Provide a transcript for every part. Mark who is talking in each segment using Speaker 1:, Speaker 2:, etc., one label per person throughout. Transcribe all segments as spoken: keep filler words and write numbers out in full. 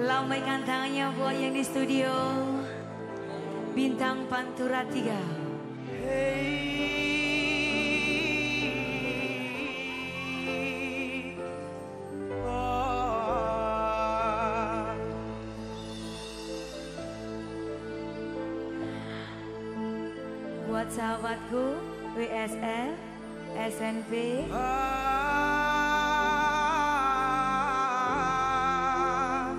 Speaker 1: Lambaikan tangannya buat yang di studio. Bintang Pantura tiga.
Speaker 2: Hey.
Speaker 1: Buat sahabatku W S L, S N P,
Speaker 2: Ah,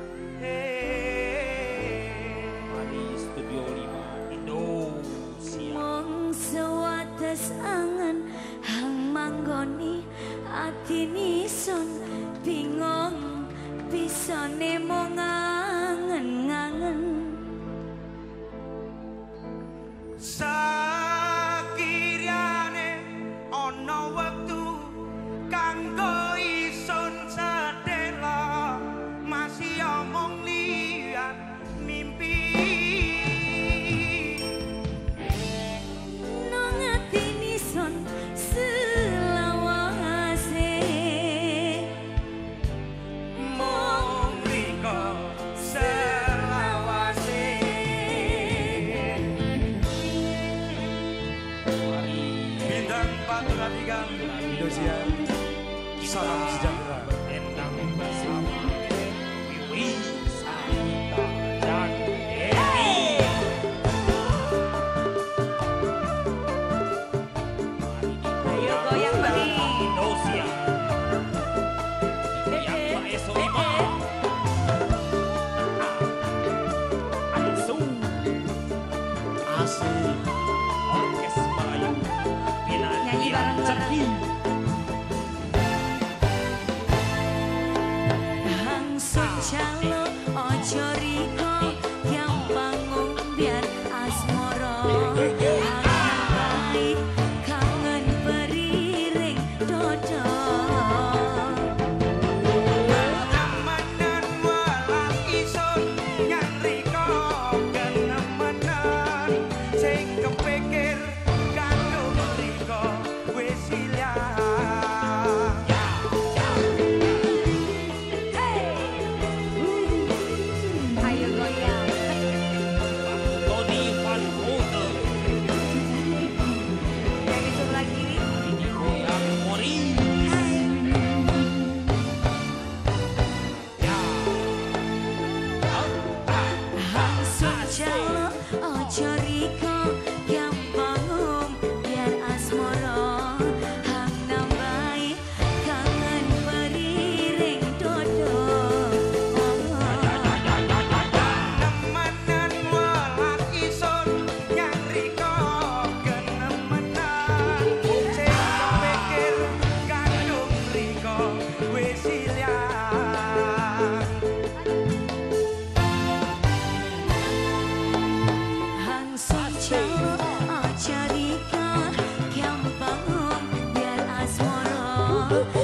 Speaker 2: hey.
Speaker 3: Mari Studio lima Indonesia.
Speaker 1: mong sewates angen hang manggoni atini sun bingung bisa nemo ngangen-ngangen.
Speaker 2: Sakirane ana wektu kanggo isun sedela masih omong liat mimpi
Speaker 1: Nang atini sun selawase
Speaker 2: mong riko selawase. Bintang Pantura tiga Indonesia, salam sejahtera.
Speaker 3: Endang bersama Wiwi Sarita dan Edi.
Speaker 1: Ayo goyang bagi
Speaker 3: Indonesia. Yang Maes lima. Langsung asik. Orkes Melayu.
Speaker 1: Nyanyi bareng-bareng. Hang Sucalo ojo riko yang bangun biar asmoro. Hang baik kangen periring dodo.
Speaker 2: Amanan walang isun yang riko kenemenan sing kepikir kanggo riko wis ilang.
Speaker 1: Ayo goyang.
Speaker 3: Tony Van Houten.
Speaker 1: Yang di sebelah kiri.
Speaker 3: Ini goyang Mori.
Speaker 1: Hang Sucalo ojo riko yang bangun biar asmoro. Hang nambahi kangen periring dodo.
Speaker 2: Nemenan walang isun yang riko kenemenan sing kepikir kanggo riko wis ilang.
Speaker 1: Hang Sucalo ojo riko yang bangun biar asmoro.